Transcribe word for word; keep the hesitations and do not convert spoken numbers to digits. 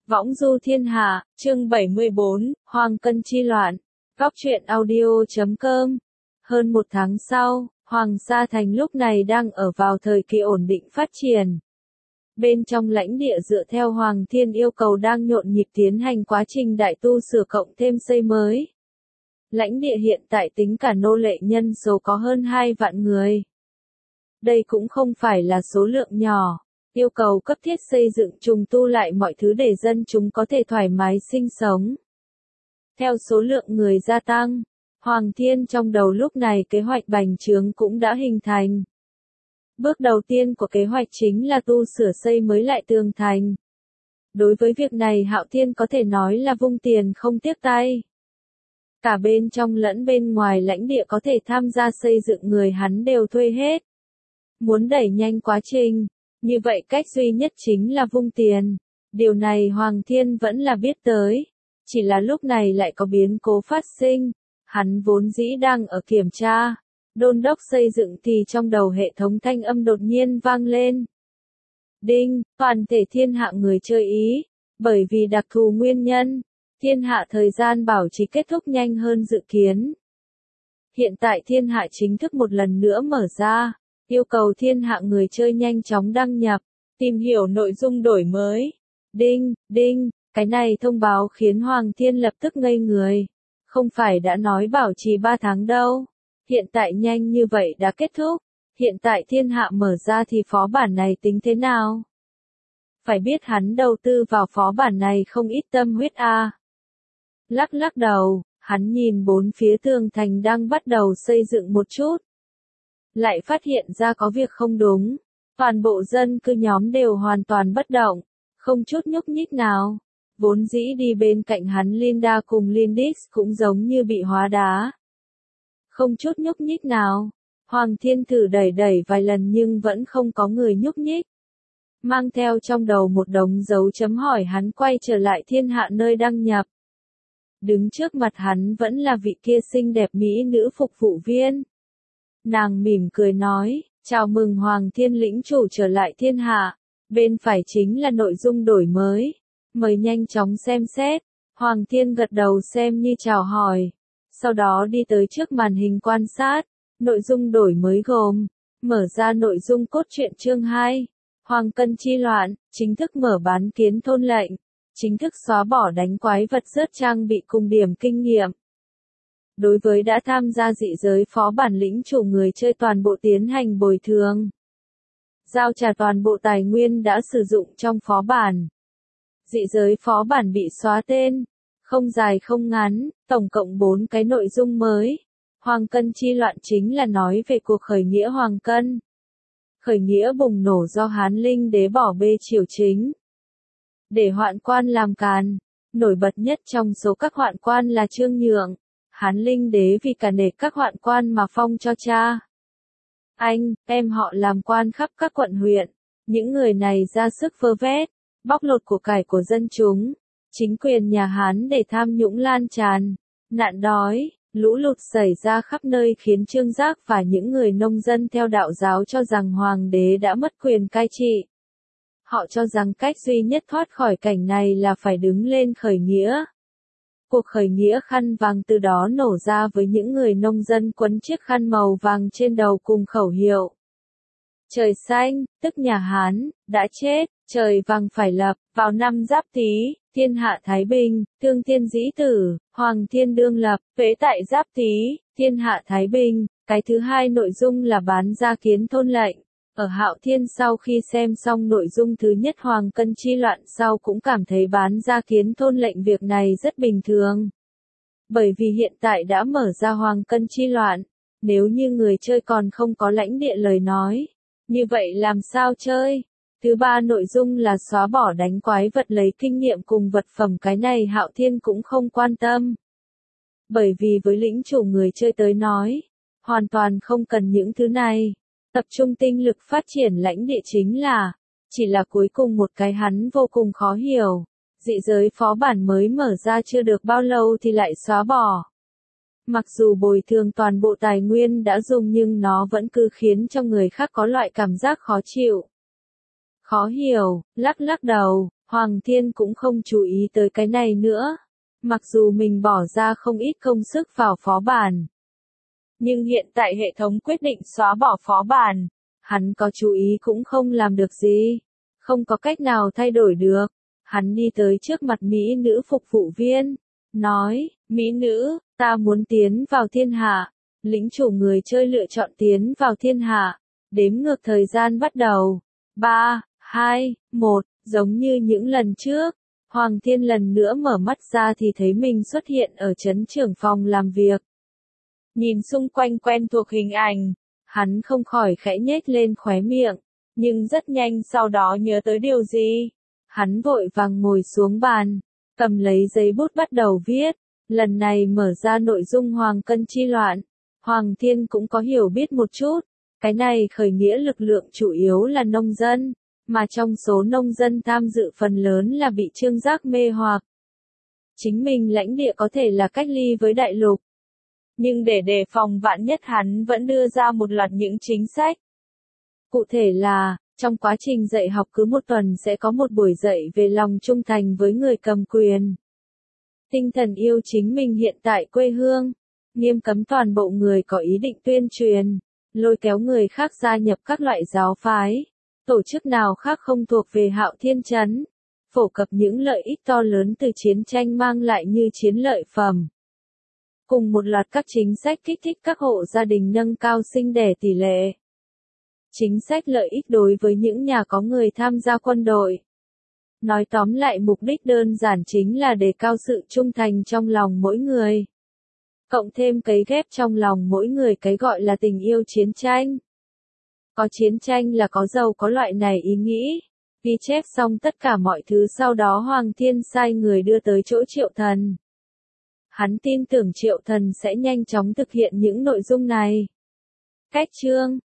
Võng du thiên hạ, chương bảy mươi bốn, Hoàng Cân chi loạn. Góc truyện audio chấm com. Hơn một tháng sau, Hoàng Sa Thành lúc này đang ở vào thời kỳ ổn định phát triển. Bên trong lãnh địa dựa theo Hoàng Thiên yêu cầu đang nhộn nhịp tiến hành quá trình đại tu sửa cộng thêm xây mới. Lãnh địa hiện tại tính cả nô lệ nhân số có hơn hai vạn người. Đây cũng không phải là số lượng nhỏ. Yêu cầu cấp thiết xây dựng trùng tu lại mọi thứ để dân chúng có thể thoải mái sinh sống. Theo số lượng người gia tăng, Hoàng Thiên trong đầu lúc này kế hoạch bành trướng cũng đã hình thành. Bước đầu tiên của kế hoạch chính là tu sửa xây mới lại tường thành. Đối với việc này Hạo Thiên có thể nói là vung tiền không tiếc tay. Cả bên trong lẫn bên ngoài lãnh địa có thể tham gia xây dựng người hắn đều thuê hết. Muốn đẩy nhanh quá trình, như vậy cách duy nhất chính là vung tiền. Điều này Hoàng Thiên vẫn là biết tới. Chỉ là lúc này lại có biến cố phát sinh. Hắn vốn dĩ đang ở kiểm tra, đôn đốc xây dựng thì trong đầu hệ thống thanh âm đột nhiên vang lên. Đinh, toàn thể thiên hạ người chơi ý. Bởi vì đặc thù nguyên nhân, thiên hạ thời gian bảo trì kết thúc nhanh hơn dự kiến. Hiện tại thiên hạ chính thức một lần nữa mở ra. Yêu cầu thiên hạ người chơi nhanh chóng đăng nhập, tìm hiểu nội dung đổi mới. Đinh, đinh, cái này thông báo khiến Hoàng Thiên lập tức ngây người. Không phải đã nói bảo trì ba tháng đâu. Hiện tại nhanh như vậy đã kết thúc. Hiện tại thiên hạ mở ra thì phó bản này tính thế nào? Phải biết hắn đầu tư vào phó bản này không ít tâm huyết a. À. Lắc lắc đầu, hắn nhìn bốn phía tường thành đang bắt đầu xây dựng một chút. Lại phát hiện ra có việc không đúng. Toàn bộ dân cư nhóm đều hoàn toàn bất động, không chút nhúc nhích nào. Vốn dĩ đi bên cạnh hắn Linda cùng Lindis cũng giống như bị hóa đá. Không chút nhúc nhích nào. Hoàng Thiên thử đẩy đẩy vài lần nhưng vẫn không có người nhúc nhích. Mang theo trong đầu một đống dấu chấm hỏi hắn quay trở lại thiên hạ nơi đăng nhập. Đứng trước mặt hắn vẫn là vị kia xinh đẹp mỹ nữ phục vụ viên. Nàng mỉm cười nói, chào mừng Hoàng Thiên lĩnh chủ trở lại thiên hạ. Bên phải chính là nội dung đổi mới. Mời nhanh chóng xem xét. Hoàng Thiên gật đầu xem như chào hỏi. Sau đó đi tới trước màn hình quan sát. Nội dung đổi mới gồm. Mở ra nội dung cốt truyện chương hai. Hoàng Cân chi loạn, chính thức mở bán kiến thôn lệnh. Chính thức xóa bỏ đánh quái vật rớt trang bị cùng điểm kinh nghiệm. Đối với đã tham gia dị giới phó bản lĩnh chủ người chơi toàn bộ tiến hành bồi thường. Giao trả toàn bộ tài nguyên đã sử dụng trong phó bản. Dị giới phó bản bị xóa tên. Không dài không ngắn, tổng cộng bốn cái nội dung mới. Hoàng Cân chi loạn chính là nói về cuộc khởi nghĩa Hoàng Cân. Khởi nghĩa bùng nổ do Hán Linh đế bỏ bê triều chính. Để hoạn quan làm càn. Nổi bật nhất trong số các hoạn quan là Trương Nhượng. Hán Linh đế vì cả nể các hoạn quan mà phong cho cha. Anh, em họ làm quan khắp các quận huyện. Những người này ra sức vơ vét, bóc lột của cải của dân chúng. Chính quyền nhà Hán để tham nhũng lan tràn. Nạn đói, lũ lụt xảy ra khắp nơi khiến Trương Giác và những người nông dân theo đạo giáo cho rằng hoàng đế đã mất quyền cai trị. Họ cho rằng cách duy nhất thoát khỏi cảnh này là phải đứng lên khởi nghĩa. Cuộc khởi nghĩa khăn vàng từ đó nổ ra với những người nông dân quấn chiếc khăn màu vàng trên đầu cùng khẩu hiệu. Trời xanh, tức nhà Hán, đã chết, trời vàng phải lập, vào năm Giáp Tý, thiên hạ Thái Bình, thương thiên dĩ tử, Hoàng Thiên đương lập, phế tại Giáp Tý, thiên hạ Thái Bình. Cái thứ hai nội dung là bán ra kiến thôn lệnh. Ở Hạo Thiên sau khi xem xong nội dung thứ nhất Hoàng Cân chi loạn sau cũng cảm thấy bán ra kiến thôn lệnh việc này rất bình thường. Bởi vì hiện tại đã mở ra Hoàng Cân chi loạn, nếu như người chơi còn không có lãnh địa lời nói, như vậy làm sao chơi? Thứ ba nội dung là xóa bỏ đánh quái vật lấy kinh nghiệm cùng vật phẩm, cái này Hạo Thiên cũng không quan tâm. Bởi vì với lĩnh chủ người chơi tới nói, hoàn toàn không cần những thứ này. Tập trung tinh lực phát triển lãnh địa chính là, chỉ là cuối cùng một cái hắn vô cùng khó hiểu. Dị giới phó bản mới mở ra chưa được bao lâu thì lại xóa bỏ. Mặc dù bồi thường toàn bộ tài nguyên đã dùng nhưng nó vẫn cứ khiến cho người khác có loại cảm giác khó chịu. Khó hiểu, lắc lắc đầu, Hoàng Thiên cũng không chú ý tới cái này nữa. Mặc dù mình bỏ ra không ít công sức vào phó bản. Nhưng hiện tại hệ thống quyết định xóa bỏ phó bản. Hắn có chú ý cũng không làm được gì. Không có cách nào thay đổi được. Hắn đi tới trước mặt mỹ nữ phục vụ viên. Nói, mỹ nữ, ta muốn tiến vào thiên hạ. Lĩnh chủ người chơi lựa chọn tiến vào thiên hạ. Đếm ngược thời gian bắt đầu. ba, hai, một, giống như những lần trước. Hoàng Thiên lần nữa mở mắt ra thì thấy mình xuất hiện ở trấn trưởng phòng làm việc. Nhìn xung quanh quen thuộc hình ảnh, hắn không khỏi khẽ nhếch lên khóe miệng, nhưng rất nhanh sau đó nhớ tới điều gì. Hắn vội vàng ngồi xuống bàn, cầm lấy giấy bút bắt đầu viết, lần này mở ra nội dung Hoàng Cân chi loạn. Hoàng Thiên cũng có hiểu biết một chút, cái này khởi nghĩa lực lượng chủ yếu là nông dân. Mà trong số nông dân tham dự phần lớn là bị Trương Giác mê hoặc. Chính mình lãnh địa có thể là cách ly với đại lục. Nhưng để đề phòng vạn nhất hắn vẫn đưa ra một loạt những chính sách. Cụ thể là, trong quá trình dạy học cứ một tuần sẽ có một buổi dạy về lòng trung thành với người cầm quyền. Tinh thần yêu chính mình hiện tại quê hương. Nghiêm cấm toàn bộ người có ý định tuyên truyền, lôi kéo người khác gia nhập các loại giáo phái. Tổ chức nào khác không thuộc về Hạo Thiên Trấn, phổ cập những lợi ích to lớn từ chiến tranh mang lại như chiến lợi phẩm. Cùng một loạt các chính sách kích thích các hộ gia đình nâng cao sinh đẻ tỷ lệ. Chính sách lợi ích đối với những nhà có người tham gia quân đội. Nói tóm lại mục đích đơn giản chính là đề cao sự trung thành trong lòng mỗi người. Cộng thêm cấy ghép trong lòng mỗi người cái gọi là tình yêu chiến tranh. Có chiến tranh là có giàu có loại này ý nghĩ. Ghi chép xong tất cả mọi thứ sau đó Hoàng Thiên sai người đưa tới chỗ Triệu Thần. Hắn tin tưởng Triệu Thần sẽ nhanh chóng thực hiện những nội dung này. Cách chương